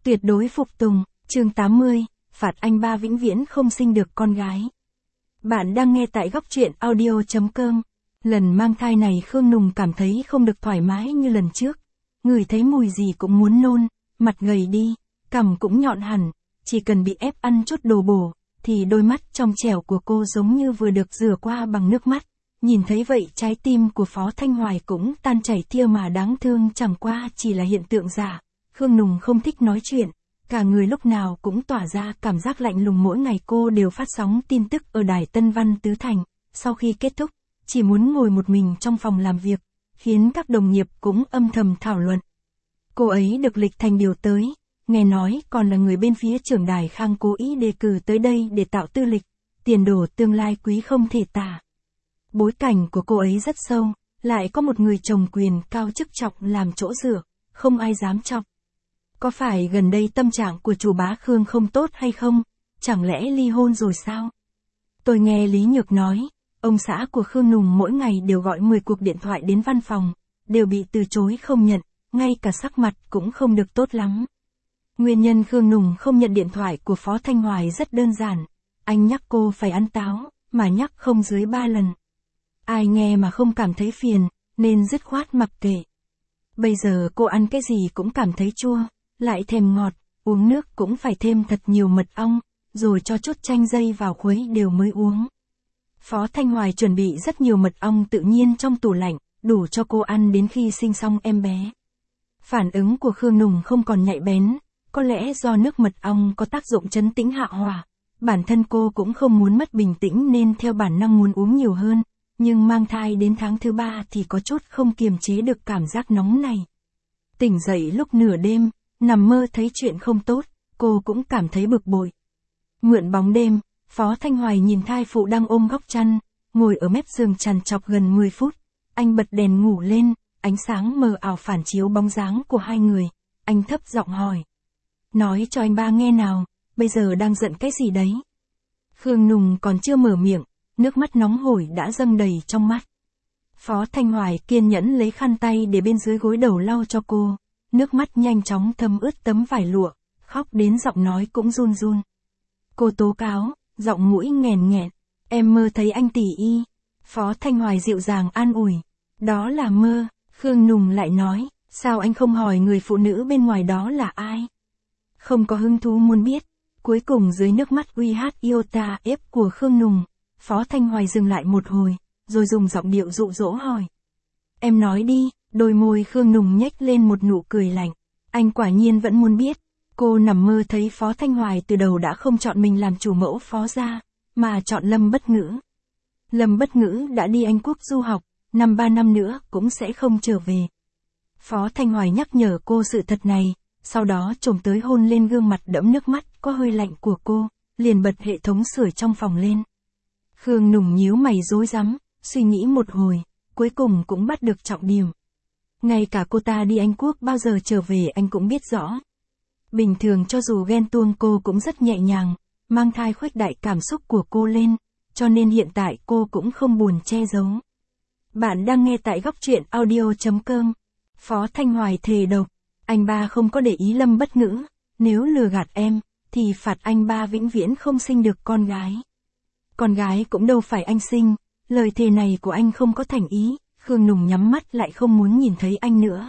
Tuyệt đối phục tùng, chương 80, phạt anh ba vĩnh viễn không sinh được con gái. Bạn đang nghe tại góc truyện audio.com. Lần mang thai này Khương Nùng cảm thấy không được thoải mái như lần trước. Ngửi thấy mùi gì cũng muốn nôn, mặt gầy đi, cằm cũng nhọn hẳn, chỉ cần bị ép ăn chút đồ bổ, thì đôi mắt trong trẻo của cô giống như vừa được rửa qua bằng nước mắt. Nhìn thấy vậy trái tim của Phó Thanh Hoài cũng tan chảy tia mà đáng thương, chẳng qua chỉ là hiện tượng giả. Khương Nùng không thích nói chuyện, cả người lúc nào cũng tỏa ra cảm giác lạnh lùng. Mỗi ngày cô đều phát sóng tin tức ở đài Tân Văn Tứ Thành, sau khi kết thúc, chỉ muốn ngồi một mình trong phòng làm việc, khiến các đồng nghiệp cũng âm thầm thảo luận. Cô ấy được Lịch Thành điều tới, nghe nói còn là người bên phía trưởng đài Khang cố ý đề cử tới đây để tạo tư lịch, tiền đồ tương lai quý không thể tả. Bối cảnh của cô ấy rất sâu, lại có một người chồng quyền cao chức trọng làm chỗ dựa, không ai dám chọc. Có phải gần đây tâm trạng của chủ bá Khương không tốt hay không? Chẳng lẽ ly hôn rồi sao? Tôi nghe Lý Nhược nói, ông xã của Khương Nùng mỗi ngày đều gọi 10 cuộc điện thoại đến văn phòng, đều bị từ chối không nhận, ngay cả sắc mặt cũng không được tốt lắm. Nguyên nhân Khương Nùng không nhận điện thoại của Phó Thanh Hoài rất đơn giản, anh nhắc cô phải ăn táo, mà nhắc không dưới 3 lần. Ai nghe mà không cảm thấy phiền, nên dứt khoát mặc kệ. Bây giờ cô ăn cái gì cũng cảm thấy chua, lại thèm ngọt, uống nước cũng phải thêm thật nhiều mật ong, rồi cho chút chanh dây vào khuấy đều mới uống. Phó Thanh Hoài chuẩn bị rất nhiều mật ong tự nhiên trong tủ lạnh, đủ cho cô ăn đến khi sinh xong em bé. Phản ứng của Khương Nùng không còn nhạy bén, có lẽ do nước mật ong có tác dụng trấn tĩnh hạ hỏa. Bản thân cô cũng không muốn mất bình tĩnh nên theo bản năng muốn uống nhiều hơn, nhưng mang thai đến tháng thứ 3 thì có chút không kiềm chế được cảm giác nóng này. Tỉnh dậy lúc nửa đêm, nằm mơ thấy chuyện không tốt, cô cũng cảm thấy bực bội. Mượn bóng đêm, Phó Thanh Hoài nhìn thai phụ đang ôm góc chăn, ngồi ở mép giường trằn trọc gần 10 phút. Anh bật đèn ngủ lên, ánh sáng mờ ảo phản chiếu bóng dáng của hai người. Anh thấp giọng hỏi. Nói cho anh ba nghe nào, bây giờ đang giận cái gì đấy? Khương Nùng còn chưa mở miệng, nước mắt nóng hổi đã dâng đầy trong mắt. Phó Thanh Hoài kiên nhẫn lấy khăn tay để bên dưới gối đầu lau cho cô. Nước mắt nhanh chóng thấm ướt tấm vải lụa, khóc đến giọng nói cũng run run. Cô tố cáo, giọng mũi nghèn nghẹn. Em mơ thấy anh tỷ y. Phó Thanh Hoài dịu dàng an ủi. Đó là mơ. Khương Nùng lại nói, sao anh không hỏi người phụ nữ bên ngoài đó là ai? Không có hứng thú muốn biết. Cuối cùng dưới nước mắt uy hát iota ép của Khương Nùng, Phó Thanh Hoài dừng lại một hồi, rồi dùng giọng điệu dụ dỗ hỏi. Em nói đi. Đôi môi Khương Nùng nhếch lên một nụ cười lạnh. Anh quả nhiên vẫn muốn biết. Cô nằm mơ thấy Phó Thanh Hoài từ đầu đã không chọn mình làm chủ mẫu Phó gia, mà chọn Lâm Bất Ngữ. Lâm Bất Ngữ đã đi Anh Quốc du học, 3 năm nữa cũng sẽ không trở về. Phó Thanh Hoài nhắc nhở cô sự thật này, sau đó chồm tới hôn lên gương mặt đẫm nước mắt có hơi lạnh của cô, liền bật hệ thống sưởi trong phòng lên. Khương Nùng nhíu mày rối rắm, suy nghĩ một hồi, cuối cùng cũng bắt được trọng điểm. Ngay cả cô ta đi Anh Quốc bao giờ trở về anh cũng biết rõ. Bình thường cho dù ghen tuông cô cũng rất nhẹ nhàng, mang thai khuếch đại cảm xúc của cô lên, cho nên hiện tại cô cũng không buồn che giấu. Bạn đang nghe tại góc truyện audio.com. Phó Thanh Hoài thề độc, anh ba không có để ý Lâm Bất Ngữ, nếu lừa gạt em, thì phạt anh ba vĩnh viễn không sinh được con gái. Con gái cũng đâu phải anh sinh, lời thề này của anh không có thành ý. Khương Nùng nhắm mắt lại không muốn nhìn thấy anh nữa.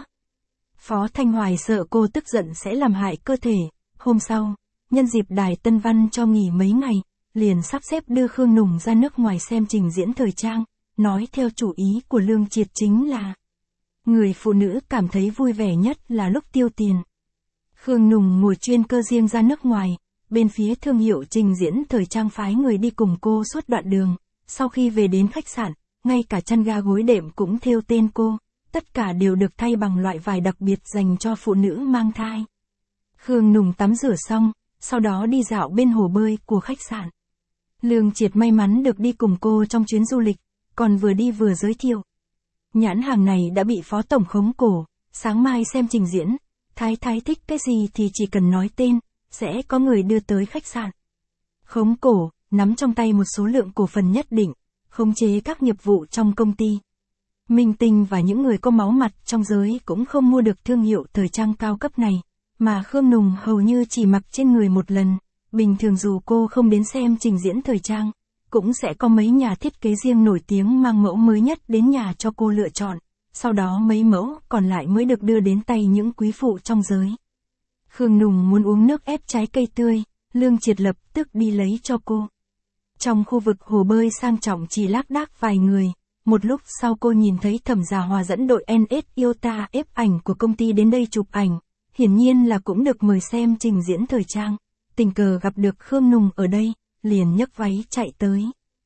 Phó Thanh Hoài sợ cô tức giận sẽ làm hại cơ thể. Hôm sau, nhân dịp đài Tân Văn cho nghỉ mấy ngày, liền sắp xếp đưa Khương Nùng ra nước ngoài xem trình diễn thời trang, nói theo chủ ý của Lương Triệt chính là người phụ nữ cảm thấy vui vẻ nhất là lúc tiêu tiền. Khương Nùng ngồi chuyên cơ riêng ra nước ngoài, bên phía thương hiệu trình diễn thời trang phái người đi cùng cô suốt đoạn đường. Sau khi về đến khách sạn, ngay cả chăn ga gối đệm cũng thêu tên cô, tất cả đều được thay bằng loại vải đặc biệt dành cho phụ nữ mang thai. Khương Nùng tắm rửa xong, sau đó đi dạo bên hồ bơi của khách sạn. Lương Triệt may mắn được đi cùng cô trong chuyến du lịch, còn vừa đi vừa giới thiệu. Nhãn hàng này đã bị Phó Tổng khống cổ, sáng mai xem trình diễn, Thái thích cái gì thì chỉ cần nói tên, sẽ có người đưa tới khách sạn. Khống cổ, nắm trong tay một số lượng cổ phần nhất định, khống chế các nghiệp vụ trong công ty. Minh tinh và những người có máu mặt trong giới cũng không mua được thương hiệu thời trang cao cấp này, mà Khương Nùng hầu như chỉ mặc trên người một lần. Bình thường dù cô không đến xem trình diễn thời trang, cũng sẽ có mấy nhà thiết kế riêng nổi tiếng mang mẫu mới nhất đến nhà cho cô lựa chọn, sau đó mấy mẫu còn lại mới được đưa đến tay những quý phụ trong giới. Khương Nùng muốn uống nước ép trái cây tươi, Lương Triệt lập tức đi lấy cho cô. Trong khu vực hồ bơi sang trọng chỉ lác đác vài người, một lúc sau cô nhìn thấy Thẩm Gia Hòa dẫn đội NS Iota ép ảnh của công ty đến đây chụp ảnh, hiển nhiên là cũng được mời xem trình diễn thời trang. Tình cờ gặp được Khương Nùng ở đây, liền nhấc váy chạy tới.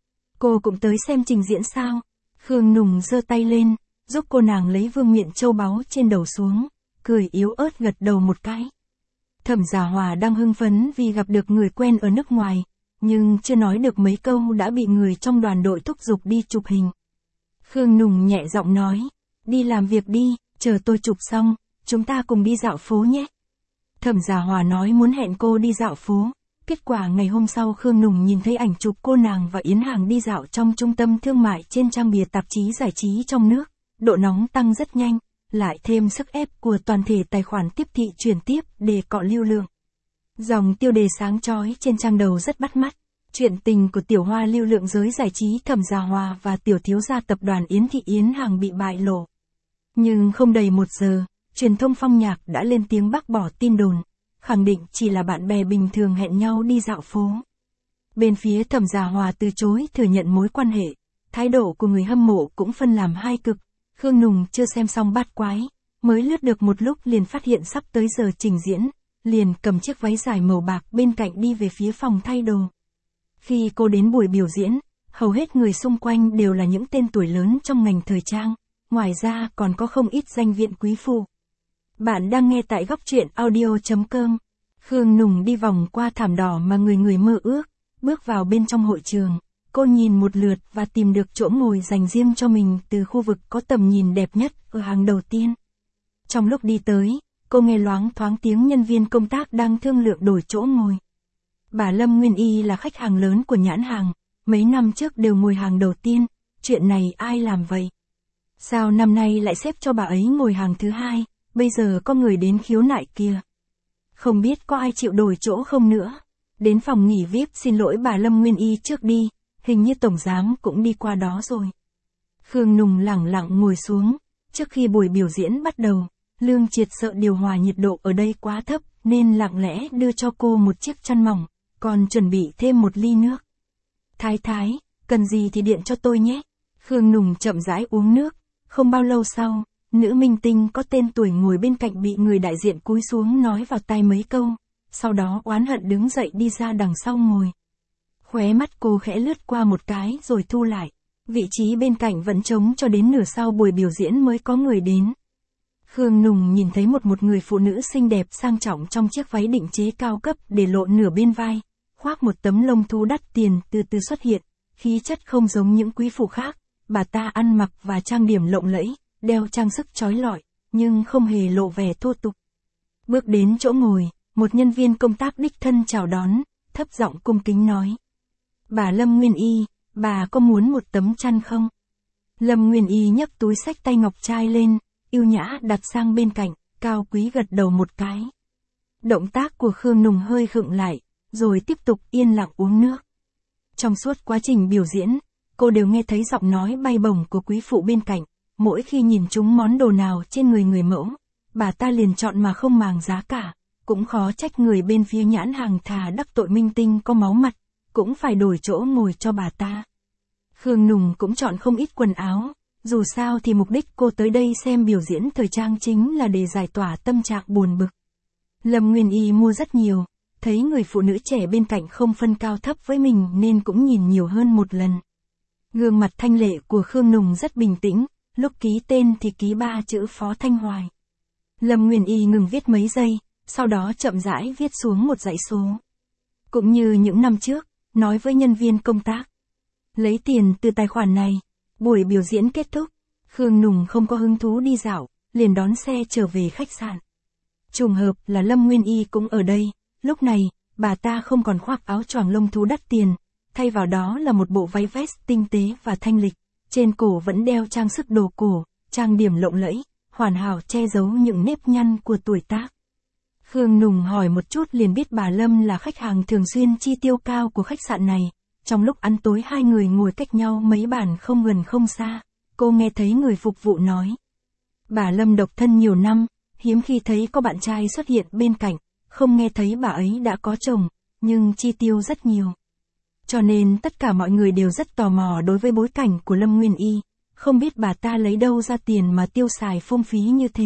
Cô cũng tới xem trình diễn sao? Khương Nùng giơ tay lên, giúp cô nàng lấy vương miện châu báu trên đầu xuống, cười yếu ớt gật đầu một cái. Thẩm Gia Hòa đang hưng phấn vì gặp được người quen ở nước ngoài, nhưng chưa nói được mấy câu đã bị người trong đoàn đội thúc giục đi chụp hình. Khương Nùng nhẹ giọng nói, đi làm việc đi, chờ tôi chụp xong, chúng ta cùng đi dạo phố nhé. Thẩm Gia Hòa nói muốn hẹn cô đi dạo phố, kết quả ngày hôm sau Khương Nùng nhìn thấy ảnh chụp cô nàng và Yến Hàng đi dạo trong trung tâm thương mại trên trang bìa tạp chí giải trí trong nước, độ nóng tăng rất nhanh, lại thêm sức ép của toàn thể tài khoản tiếp thị chuyển tiếp để cọ lưu lượng. Dòng tiêu đề sáng chói trên trang đầu rất bắt mắt, chuyện tình của tiểu hoa lưu lượng giới giải trí Thẩm Gia Hòa và tiểu thiếu gia tập đoàn Yến Thị Yến Hàng bị bại lộ. Nhưng không đầy 1 giờ, truyền thông Phong Nhạc đã lên tiếng bác bỏ tin đồn, khẳng định chỉ là bạn bè bình thường hẹn nhau đi dạo phố. Bên phía Thẩm Gia Hòa từ chối thừa nhận mối quan hệ, thái độ của người hâm mộ cũng phân làm hai cực. Khương Nùng chưa xem xong Bát Quái, mới lướt được một lúc liền phát hiện sắp tới giờ trình diễn, liền cầm chiếc váy dài màu bạc bên cạnh đi về phía phòng thay đồ. Khi cô đến buổi biểu diễn, hầu hết người xung quanh đều là những tên tuổi lớn trong ngành thời trang, ngoài ra còn có không ít danh viện quý phụ. Bạn đang nghe tại góc truyện audio.com. Khương Nùng đi vòng qua thảm đỏ mà người người mơ ước, bước vào bên trong hội trường. Cô nhìn một lượt và tìm được chỗ ngồi dành riêng cho mình từ khu vực có tầm nhìn đẹp nhất ở hàng đầu tiên. Trong lúc đi tới, cô nghe loáng thoáng tiếng nhân viên công tác đang thương lượng đổi chỗ ngồi. Bà Lâm Nguyên Y là khách hàng lớn của nhãn hàng, mấy năm trước đều ngồi hàng đầu tiên, chuyện này ai làm vậy? Sao năm nay lại xếp cho bà ấy ngồi hàng thứ hai, bây giờ có người đến khiếu nại kìa. Không biết có ai chịu đổi chỗ không nữa. Đến phòng nghỉ VIP xin lỗi bà Lâm Nguyên Y trước đi, hình như tổng giám cũng đi qua đó rồi. Khương Nùng lẳng lặng ngồi xuống, trước khi buổi biểu diễn bắt đầu, Lương Triệt sợ điều hòa nhiệt độ ở đây quá thấp, nên lặng lẽ đưa cho cô một chiếc chăn mỏng, còn chuẩn bị thêm một ly nước. Thái thái, cần gì thì điện cho tôi nhé. Khương Nùng chậm rãi uống nước, không bao lâu sau, nữ minh tinh có tên tuổi ngồi bên cạnh bị người đại diện cúi xuống nói vào tai mấy câu, sau đó oán hận đứng dậy đi ra đằng sau ngồi. Khóe mắt cô khẽ lướt qua một cái rồi thu lại, vị trí bên cạnh vẫn trống cho đến nửa sau buổi biểu diễn mới có người đến. Khương Nùng nhìn thấy một người phụ nữ xinh đẹp sang trọng trong chiếc váy định chế cao cấp để lộ nửa bên vai, khoác một tấm lông thú đắt tiền từ từ xuất hiện, khí chất không giống những quý phụ khác, bà ta ăn mặc và trang điểm lộng lẫy, đeo trang sức chói lọi, nhưng không hề lộ vẻ thô tục. Bước đến chỗ ngồi, một nhân viên công tác đích thân chào đón, thấp giọng cung kính nói. Bà Lâm Nguyên Y, bà có muốn một tấm chăn không? Lâm Nguyên Y nhấc túi xách tay ngọc trai lên, yêu nhã đặt sang bên cạnh, cao quý gật đầu một cái. Động tác của Khương Nùng hơi khựng lại, rồi tiếp tục yên lặng uống nước. Trong suốt quá trình biểu diễn, cô đều nghe thấy giọng nói bay bổng của quý phụ bên cạnh, mỗi khi nhìn chúng món đồ nào trên người mẫu, bà ta liền chọn mà không màng giá cả, cũng khó trách người bên phía nhãn hàng thà đắc tội minh tinh có máu mặt, cũng phải đổi chỗ ngồi cho bà ta. Khương Nùng cũng chọn không ít quần áo, dù sao thì mục đích cô tới đây xem biểu diễn thời trang chính là để giải tỏa tâm trạng buồn bực. Lâm Nguyên Y mua rất nhiều, thấy người phụ nữ trẻ bên cạnh không phân cao thấp với mình nên cũng nhìn nhiều hơn một lần. Gương mặt thanh lệ của Khương Nùng rất bình tĩnh, lúc ký tên thì ký 3 chữ Phó Thanh Hoài. Lâm Nguyên Y ngừng viết mấy giây, sau đó chậm rãi viết xuống một dãy số. Cũng như những năm trước, nói với nhân viên công tác. Lấy tiền từ tài khoản này. Buổi biểu diễn kết thúc, Khương Nùng không có hứng thú đi dạo, liền đón xe trở về khách sạn. Trùng hợp là Lâm Nguyên Y cũng ở đây, lúc này, bà ta không còn khoác áo choàng lông thú đắt tiền, thay vào đó là một bộ váy vest tinh tế và thanh lịch, trên cổ vẫn đeo trang sức đồ cổ, trang điểm lộng lẫy, hoàn hảo che giấu những nếp nhăn của tuổi tác. Khương Nùng hỏi một chút liền biết bà Lâm là khách hàng thường xuyên chi tiêu cao của khách sạn này. Trong lúc ăn tối hai người ngồi cách nhau mấy bàn không gần không xa, cô nghe thấy người phục vụ nói. Bà Lâm độc thân nhiều năm, hiếm khi thấy có bạn trai xuất hiện bên cạnh, không nghe thấy bà ấy đã có chồng, nhưng chi tiêu rất nhiều. Cho nên tất cả mọi người đều rất tò mò đối với bối cảnh của Lâm Nguyên Y, không biết bà ta lấy đâu ra tiền mà tiêu xài phung phí như thế.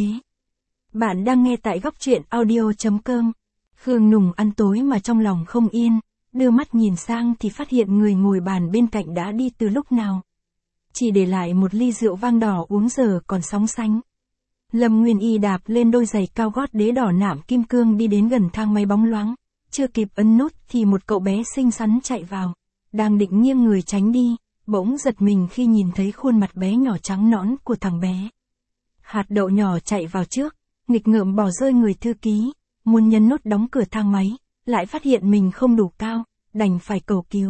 Bạn đang nghe tại góc truyện audio.com. Khương Nùng ăn tối mà trong lòng không yên, đưa mắt nhìn sang thì phát hiện người ngồi bàn bên cạnh đã đi từ lúc nào. Chỉ để lại một ly rượu vang đỏ uống giờ còn sóng sánh. Lâm Nguyên Y đạp lên đôi giày cao gót đế đỏ nạm kim cương đi đến gần thang máy bóng loáng, chưa kịp ấn nút thì một cậu bé xinh xắn chạy vào, đang định nghiêng người tránh đi, bỗng giật mình khi nhìn thấy khuôn mặt bé nhỏ trắng nõn của thằng bé. Hạt đậu nhỏ chạy vào trước, nghịch ngợm bỏ rơi người thư ký, muốn nhấn nút đóng cửa thang máy, lại phát hiện mình không đủ cao, đành phải cầu cứu.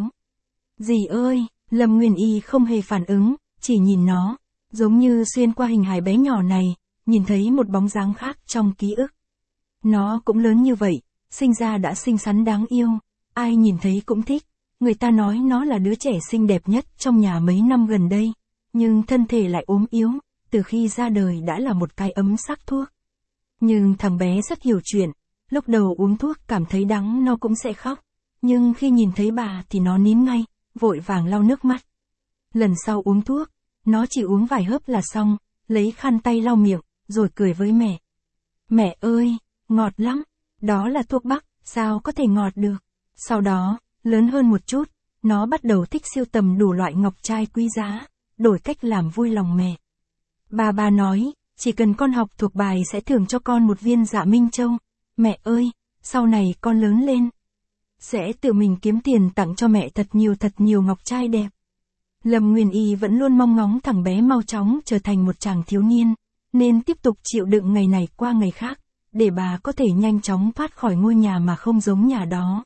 Dì ơi, Lâm Nguyên Y không hề phản ứng, chỉ nhìn nó, giống như xuyên qua hình hài bé nhỏ này, nhìn thấy một bóng dáng khác trong ký ức. Nó cũng lớn như vậy, sinh ra đã xinh xắn đáng yêu, ai nhìn thấy cũng thích, người ta nói nó là đứa trẻ xinh đẹp nhất trong nhà mấy năm gần đây, nhưng thân thể lại ốm yếu, từ khi ra đời đã là một cái ấm sắc thuốc. Nhưng thằng bé rất hiểu chuyện, lúc đầu uống thuốc cảm thấy đắng nó cũng sẽ khóc, nhưng khi nhìn thấy bà thì nó nín ngay, vội vàng lau nước mắt. Lần sau uống thuốc, nó chỉ uống vài hớp là xong, lấy khăn tay lau miệng, rồi cười với mẹ. Mẹ ơi, ngọt lắm, đó là thuốc bắc, sao có thể ngọt được. Sau đó, lớn hơn một chút, nó bắt đầu thích sưu tầm đủ loại ngọc trai quý giá, đổi cách làm vui lòng mẹ. Bà nói, chỉ cần con học thuộc bài sẽ thưởng cho con một viên Dạ Minh Châu. Mẹ ơi, sau này con lớn lên, sẽ tự mình kiếm tiền tặng cho mẹ thật nhiều ngọc trai đẹp. Lâm Nguyên Y vẫn luôn mong ngóng thằng bé mau chóng trở thành một chàng thiếu niên, nên tiếp tục chịu đựng ngày này qua ngày khác, để bà có thể nhanh chóng thoát khỏi ngôi nhà mà không giống nhà đó.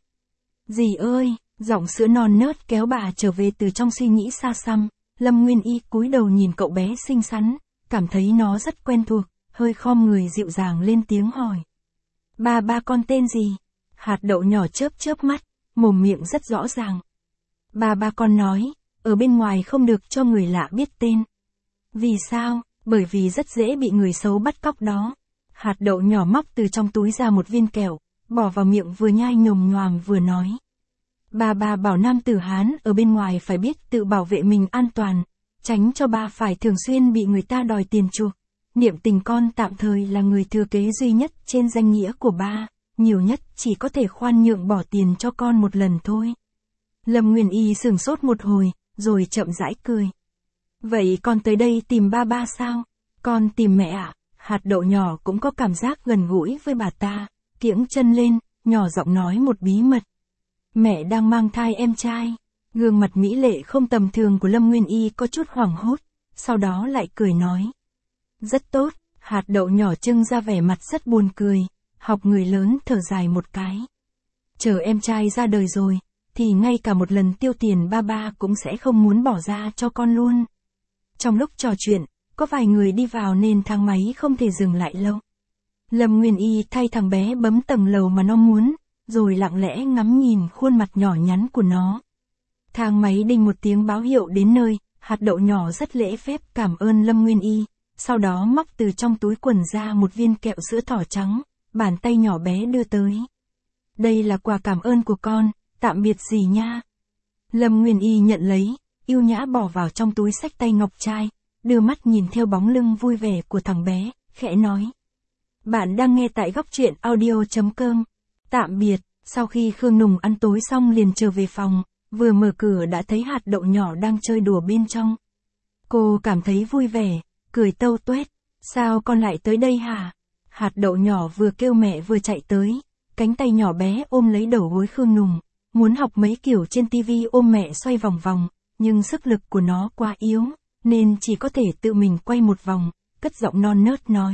Dì ơi, giọng sữa non nớt kéo bà trở về từ trong suy nghĩ xa xăm. Lâm Nguyên Y cúi đầu nhìn cậu bé xinh xắn, cảm thấy nó rất quen thuộc, hơi khom người dịu dàng lên tiếng hỏi. Ba con tên gì? Hạt đậu nhỏ chớp mắt, mồm miệng rất rõ ràng. Ba con nói, ở bên ngoài không được cho người lạ biết tên. Vì sao? Bởi vì rất dễ bị người xấu bắt cóc đó. Hạt đậu nhỏ móc từ trong túi ra một viên kẹo, bỏ vào miệng vừa nhai nhồm nhoàm vừa nói. Ba bảo nam tử Hán ở bên ngoài phải biết tự bảo vệ mình an toàn, tránh cho ba phải thường xuyên bị người ta đòi tiền chuộc. Niệm Tình con tạm thời là người thừa kế duy nhất trên danh nghĩa của ba, nhiều nhất chỉ có thể khoan nhượng bỏ tiền cho con một lần thôi. Lâm Nguyên Y sửng sốt một hồi, rồi chậm rãi cười. Vậy con tới đây tìm ba sao? Con tìm mẹ ạ. Hạt đậu nhỏ cũng có cảm giác gần gũi với bà ta, kiễng chân lên, nhỏ giọng nói một bí mật. Mẹ đang mang thai em trai. Gương mặt mỹ lệ không tầm thường của Lâm Nguyên Y có chút hoảng hốt, sau đó lại cười nói. Rất tốt, hạt đậu nhỏ trưng ra vẻ mặt rất buồn cười, học người lớn thở dài một cái. Chờ em trai ra đời rồi, thì ngay cả một lần tiêu tiền ba cũng sẽ không muốn bỏ ra cho con luôn. Trong lúc trò chuyện, có vài người đi vào nên thang máy không thể dừng lại lâu. Lâm Nguyên Y thay thằng bé bấm tầng lầu mà nó muốn, rồi lặng lẽ ngắm nhìn khuôn mặt nhỏ nhắn của nó. Thang máy đinh một tiếng báo hiệu đến nơi, hạt đậu nhỏ rất lễ phép cảm ơn Lâm Nguyên Y, sau đó móc từ trong túi quần ra một viên kẹo sữa thỏ trắng, bàn tay nhỏ bé đưa tới. Đây là quà cảm ơn của con, tạm biệt dì nha. Lâm Nguyên Y nhận lấy, yêu nhã bỏ vào trong túi xách tay ngọc trai, đưa mắt nhìn theo bóng lưng vui vẻ của thằng bé, khẽ nói. Bạn đang nghe tại góc truyện audio.com. Tạm biệt, sau khi Khương Nùng ăn tối xong liền trở về phòng, vừa mở cửa đã thấy hạt đậu nhỏ đang chơi đùa bên trong. Cô cảm thấy vui vẻ, cười tâu tuét. Sao con lại tới đây hả? Hạt đậu nhỏ vừa kêu mẹ vừa chạy tới, cánh tay nhỏ bé ôm lấy đầu gối Khương Nùng, muốn học mấy kiểu trên tivi ôm mẹ xoay vòng vòng, nhưng sức lực của nó quá yếu, nên chỉ có thể tự mình quay một vòng, cất giọng non nớt nói.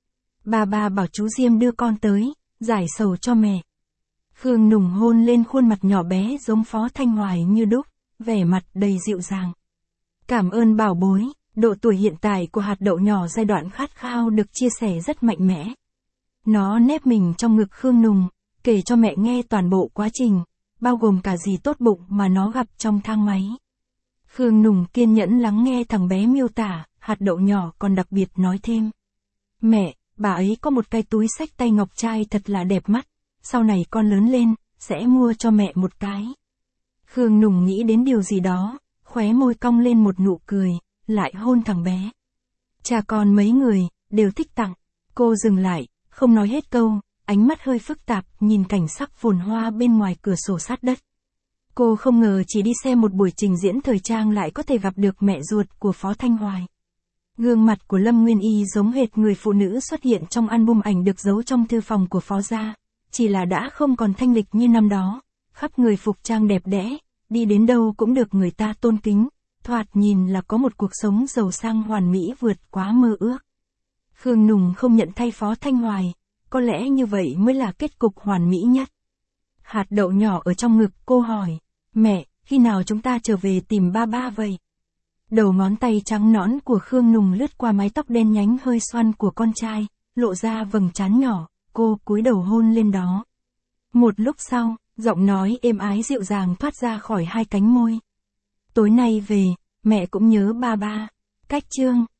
Ba bảo chú Diêm đưa con tới, giải sầu cho mẹ. Khương Nùng hôn lên khuôn mặt nhỏ bé giống Phó Thanh Hoài như đúc, vẻ mặt đầy dịu dàng. Cảm ơn bảo bối, độ tuổi hiện tại của hạt đậu nhỏ giai đoạn khát khao được chia sẻ rất mạnh mẽ. Nó nép mình trong ngực Khương Nùng, kể cho mẹ nghe toàn bộ quá trình, bao gồm cả gì tốt bụng mà nó gặp trong thang máy. Khương Nùng kiên nhẫn lắng nghe thằng bé miêu tả, hạt đậu nhỏ còn đặc biệt nói thêm. Mẹ, bà ấy có một cái túi xách tay ngọc trai thật là đẹp mắt, sau này con lớn lên, sẽ mua cho mẹ một cái. Khương Nùng nghĩ đến điều gì đó, khóe môi cong lên một nụ cười, lại hôn thằng bé. Cha con mấy người, đều thích tặng. Cô dừng lại, không nói hết câu, ánh mắt hơi phức tạp, nhìn cảnh sắc phồn hoa bên ngoài cửa sổ sát đất. Cô không ngờ chỉ đi xem một buổi trình diễn thời trang lại có thể gặp được mẹ ruột của Phó Thanh Hoài. Gương mặt của Lâm Nguyên Y giống hệt người phụ nữ xuất hiện trong album ảnh được giấu trong thư phòng của Phó gia, chỉ là đã không còn thanh lịch như năm đó, khắp người phục trang đẹp đẽ, đi đến đâu cũng được người ta tôn kính, thoạt nhìn là có một cuộc sống giàu sang hoàn mỹ vượt quá mơ ước. Khương Nùng không nhận thay Phó Thanh Hoài, có lẽ như vậy mới là kết cục hoàn mỹ nhất. Hạt đậu nhỏ ở trong ngực cô hỏi, mẹ, khi nào chúng ta trở về tìm ba ba vậy? Đầu ngón tay trắng nõn của Khương Nùng lướt qua mái tóc đen nhánh hơi xoăn của con trai, lộ ra vầng trán nhỏ, cô cúi đầu hôn lên đó. Một lúc sau, giọng nói êm ái dịu dàng thoát ra khỏi hai cánh môi. Tối nay về, mẹ cũng nhớ ba ba. Cách chương